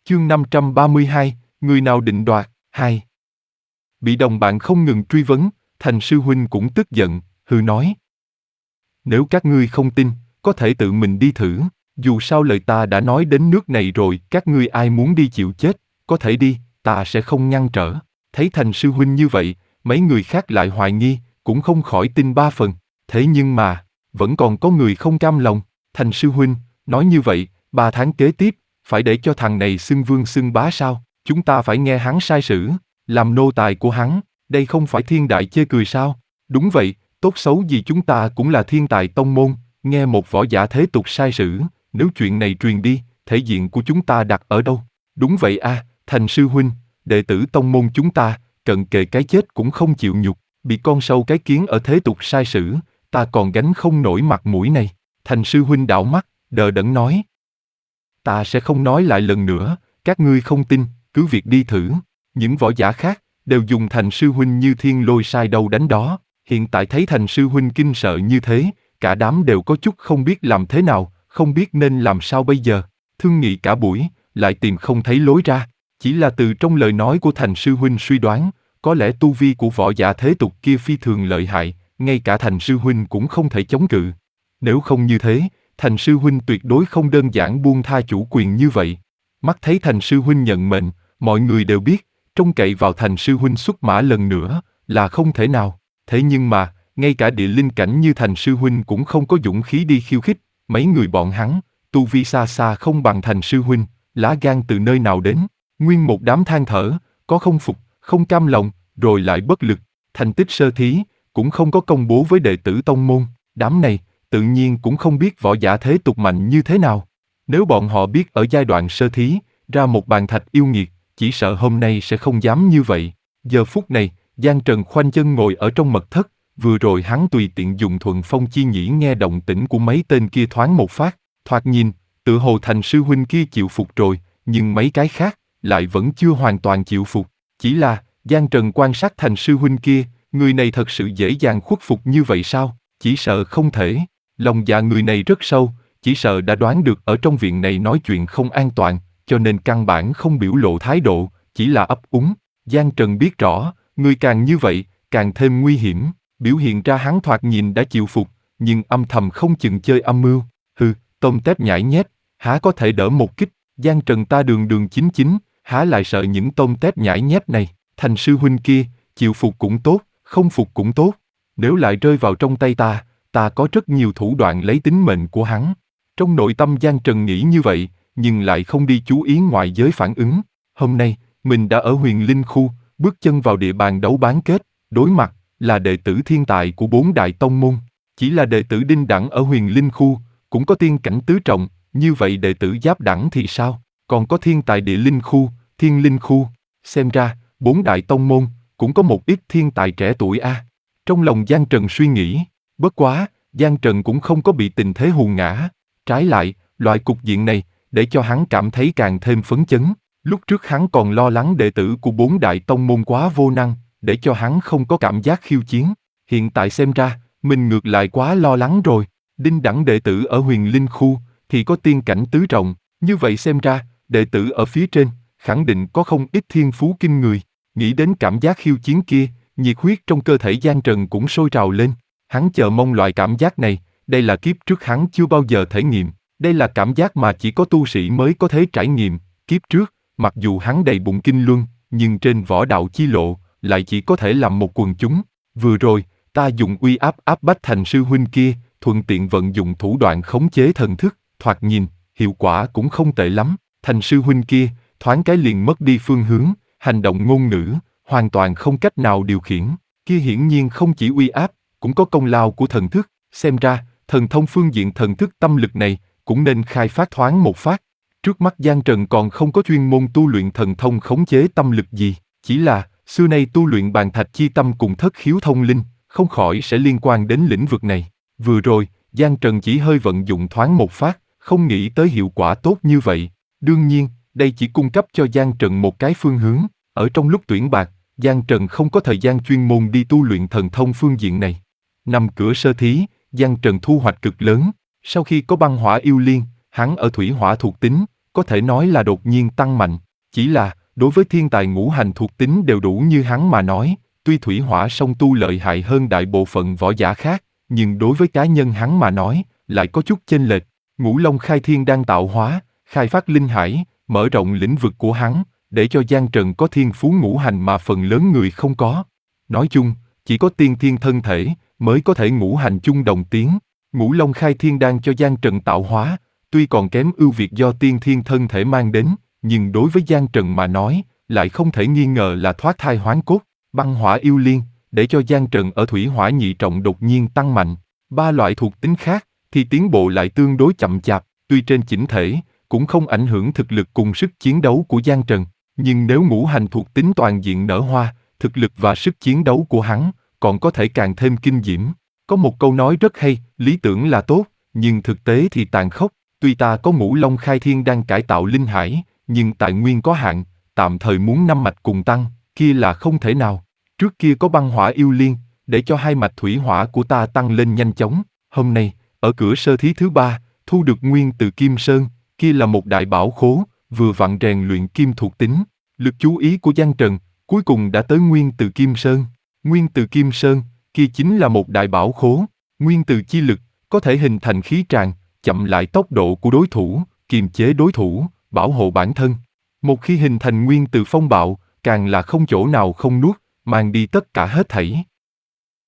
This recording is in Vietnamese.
Chương 532, người nào định đoạt, 2. Bị đồng bạn không ngừng truy vấn, Thành sư huynh cũng tức giận, hừ nói. Nếu các ngươi không tin, có thể tự mình đi thử, dù sao lời ta đã nói đến nước này rồi, các ngươi ai muốn đi chịu chết, có thể đi, ta sẽ không ngăn trở. Thấy Thành sư huynh như vậy, mấy người khác lại hoài nghi, cũng không khỏi tin 3 phần. Thế nhưng mà, vẫn còn có người không cam lòng. Thành sư huynh, nói như vậy, 3 tháng kế tiếp, phải để cho thằng này xưng vương xưng bá sao? Chúng ta phải nghe hắn sai sử, làm nô tài của hắn, đây không phải thiên đại chê cười sao? Đúng vậy, tốt xấu gì chúng ta cũng là thiên tài tông môn, nghe một võ giả thế tục sai sử, nếu chuyện này truyền đi, thể diện của chúng ta đặt ở đâu? Đúng vậy a, Thành sư huynh, đệ tử tông môn chúng ta, cận kề cái chết cũng không chịu nhục, bị con sâu cái kiến ở thế tục sai sử, ta còn gánh không nổi mặt mũi này. Thành sư huynh đảo mắt, đờ đẫn nói. Ta sẽ không nói lại lần nữa, các ngươi không tin, cứ việc đi thử. Những võ giả khác, đều dùng Thành sư huynh như thiên lôi sai đâu đánh đó. Hiện tại thấy Thành sư huynh kinh sợ như thế, cả đám đều có chút không biết làm thế nào, không biết nên làm sao bây giờ. Thương nghị cả buổi, lại tìm không thấy lối ra. Chỉ là từ trong lời nói của Thành sư huynh suy đoán, có lẽ tu vi của võ giả thế tục kia phi thường lợi hại, ngay cả Thành sư huynh cũng không thể chống cự. Nếu không như thế, Thành sư huynh tuyệt đối không đơn giản buông tha chủ quyền như vậy. Mắt thấy Thành sư huynh nhận mệnh, mọi người đều biết, trông cậy vào Thành sư huynh xuất mã lần nữa, là không thể nào. Thế nhưng mà, ngay cả địa linh cảnh như Thành sư huynh cũng không có dũng khí đi khiêu khích, mấy người bọn hắn, tu vi xa xa không bằng Thành sư huynh, lá gan từ nơi nào đến, nguyên một đám than thở, có không phục, không cam lòng, rồi lại bất lực. Thành tích sơ thí, cũng không có công bố với đệ tử tông môn, đám này, tự nhiên cũng không biết võ giả thế tục mạnh như thế nào. Nếu bọn họ biết ở giai đoạn sơ thí, ra một bàn thạch yêu nghiệt, chỉ sợ hôm nay sẽ không dám như vậy. Giờ phút này, Giang Trần khoanh chân ngồi ở trong mật thất, vừa rồi hắn tùy tiện dùng thuần phong chi nhĩ nghe động tĩnh của mấy tên kia thoáng một phát, thoạt nhìn, tự hồ Thành sư huynh kia chịu phục rồi, nhưng mấy cái khác, lại vẫn chưa hoàn toàn chịu phục. Chỉ là, Giang Trần quan sát Thành sư huynh kia, người này thật sự dễ dàng khuất phục như vậy sao? Chỉ sợ không thể. Lòng dạ người này rất sâu, chỉ sợ đã đoán được ở trong viện này nói chuyện không an toàn, cho nên căn bản không biểu lộ thái độ, chỉ là ấp úng. Giang Trần biết rõ, người càng như vậy, càng thêm nguy hiểm, biểu hiện ra hắn thoạt nhìn đã chịu phục, nhưng âm thầm không chừng chơi âm mưu. Hừ, tôm tép nhãi nhép, há có thể đỡ một kích, Giang Trần ta đường đường chính chính, há lại sợ những tôm tép nhãi nhép này. Thành sư huynh kia, chịu phục cũng tốt, không phục cũng tốt, nếu lại rơi vào trong tay ta, ta có rất nhiều thủ đoạn lấy tính mệnh của hắn. Trong nội tâm Giang Trần nghĩ như vậy, nhưng lại không đi chú ý ngoại giới phản ứng. Hôm nay, mình đã ở Huyền Linh Khu, bước chân vào địa bàn đấu bán kết, đối mặt là đệ tử thiên tài của 4 đại tông môn. Chỉ là đệ tử đinh đẳng ở Huyền Linh Khu, cũng có tiên cảnh tứ trọng, như vậy đệ tử giáp đẳng thì sao? Còn có thiên tài địa linh khu, thiên linh khu, xem ra, 4 đại tông môn, cũng có một ít thiên tài trẻ tuổi a. Trong lòng Giang Trần suy nghĩ, bất quá, Giang Trần cũng không có bị tình thế hù ngã. Trái lại, loại cục diện này, để cho hắn cảm thấy càng thêm phấn chấn. Lúc trước hắn còn lo lắng đệ tử của 4 đại tông môn quá vô năng, để cho hắn không có cảm giác khiêu chiến. Hiện tại xem ra, mình ngược lại quá lo lắng rồi. Đinh đẳng đệ tử ở Huyền Linh Khu, thì có tiên cảnh tứ trọng. Như vậy xem ra, đệ tử ở phía trên, khẳng định có không ít thiên phú kinh người. Nghĩ đến cảm giác khiêu chiến kia, nhiệt huyết trong cơ thể Giang Trần cũng sôi trào lên. Hắn chờ mong loại cảm giác này, đây là kiếp trước hắn chưa bao giờ thể nghiệm. Đây là cảm giác mà chỉ có tu sĩ mới có thể trải nghiệm. Kiếp trước, mặc dù hắn đầy bụng kinh luân, nhưng trên võ đạo chi lộ, lại chỉ có thể làm một quần chúng. Vừa rồi, ta dùng uy áp áp bách Thành sư huynh kia, thuận tiện vận dụng thủ đoạn khống chế thần thức, thoạt nhìn, hiệu quả cũng không tệ lắm. Thành sư huynh kia, thoáng cái liền mất đi phương hướng, hành động ngôn ngữ, hoàn toàn không cách nào điều khiển. Kia hiển nhiên không chỉ uy áp, cũng có công lao của thần thức. Xem ra, thần thông phương diện thần thức tâm lực này, cũng nên khai phát thoáng một phát. Trước mắt Giang Trần còn không có chuyên môn tu luyện thần thông khống chế tâm lực gì, chỉ là, xưa nay tu luyện bàn thạch chi tâm cùng thất khiếu thông linh, không khỏi sẽ liên quan đến lĩnh vực này. Vừa rồi, Giang Trần chỉ hơi vận dụng thoáng một phát, không nghĩ tới hiệu quả tốt như vậy. Đương nhiên, đây chỉ cung cấp cho Giang Trần một cái phương hướng. Ở trong lúc tuyển bạc, Giang Trần không có thời gian chuyên môn đi tu luyện thần thông phương diện này. Năm cửa sơ thí, Giang Trần thu hoạch cực lớn. Sau khi có băng hỏa yêu liên, hắn ở thủy hỏa thuộc tính, có thể nói là đột nhiên tăng mạnh. Chỉ là, đối với thiên tài ngũ hành thuộc tính đều đủ như hắn mà nói, tuy thủy hỏa song tu lợi hại hơn đại bộ phận võ giả khác, nhưng đối với cá nhân hắn mà nói, lại có chút chênh lệch. Ngũ Long Khai Thiên đang tạo hóa, khai phát linh hải, mở rộng lĩnh vực của hắn, để cho Giang Trần có thiên phú ngũ hành mà phần lớn người không có. Nói chung, chỉ có tiên thiên thân thể mới có thể ngũ hành chung đồng tiến. Ngũ Long Khai Thiên đang cho Giang Trần tạo hóa, tuy còn kém ưu việt do tiên thiên thân thể mang đến, nhưng đối với Giang Trần mà nói, lại không thể nghi ngờ là thoát thai hoán cốt. Băng hỏa yêu liên, để cho Giang Trần ở thủy hỏa nhị trọng đột nhiên tăng mạnh. Ba loại thuộc tính khác, thì tiến bộ lại tương đối chậm chạp, tuy trên chỉnh thể, cũng không ảnh hưởng thực lực cùng sức chiến đấu của Giang Trần. Nhưng nếu ngũ hành thuộc tính toàn diện nở hoa, thực lực và sức chiến đấu của hắn, còn có thể càng thêm kinh diễm. Có một câu nói rất hay, lý tưởng là tốt, nhưng thực tế thì tàn khốc. Tuy ta có Ngũ Long Khai Thiên đang cải tạo linh hải, nhưng tài nguyên có hạn, tạm thời muốn 5 mạch cùng tăng, kia là không thể nào. Trước kia có băng hỏa yêu liên, để cho 2 mạch thủy hỏa của ta tăng lên nhanh chóng. Hôm nay, ở cửa sơ thí thứ 3, thu được nguyên từ Kim Sơn, kia là một đại bảo khố, vừa vặn rèn luyện kim thuộc tính. Lực chú ý của Giang Trần, cuối cùng đã tới nguyên từ Kim Sơn. Nguyên từ Kim Sơn, kia chính là một đại bảo khố. Nguyên từ chi lực, có thể hình thành khí tràng, chậm lại tốc độ của đối thủ, kiềm chế đối thủ, bảo hộ bản thân. Một khi hình thành nguyên từ phong bạo, càng là không chỗ nào không nuốt, mang đi tất cả hết thảy.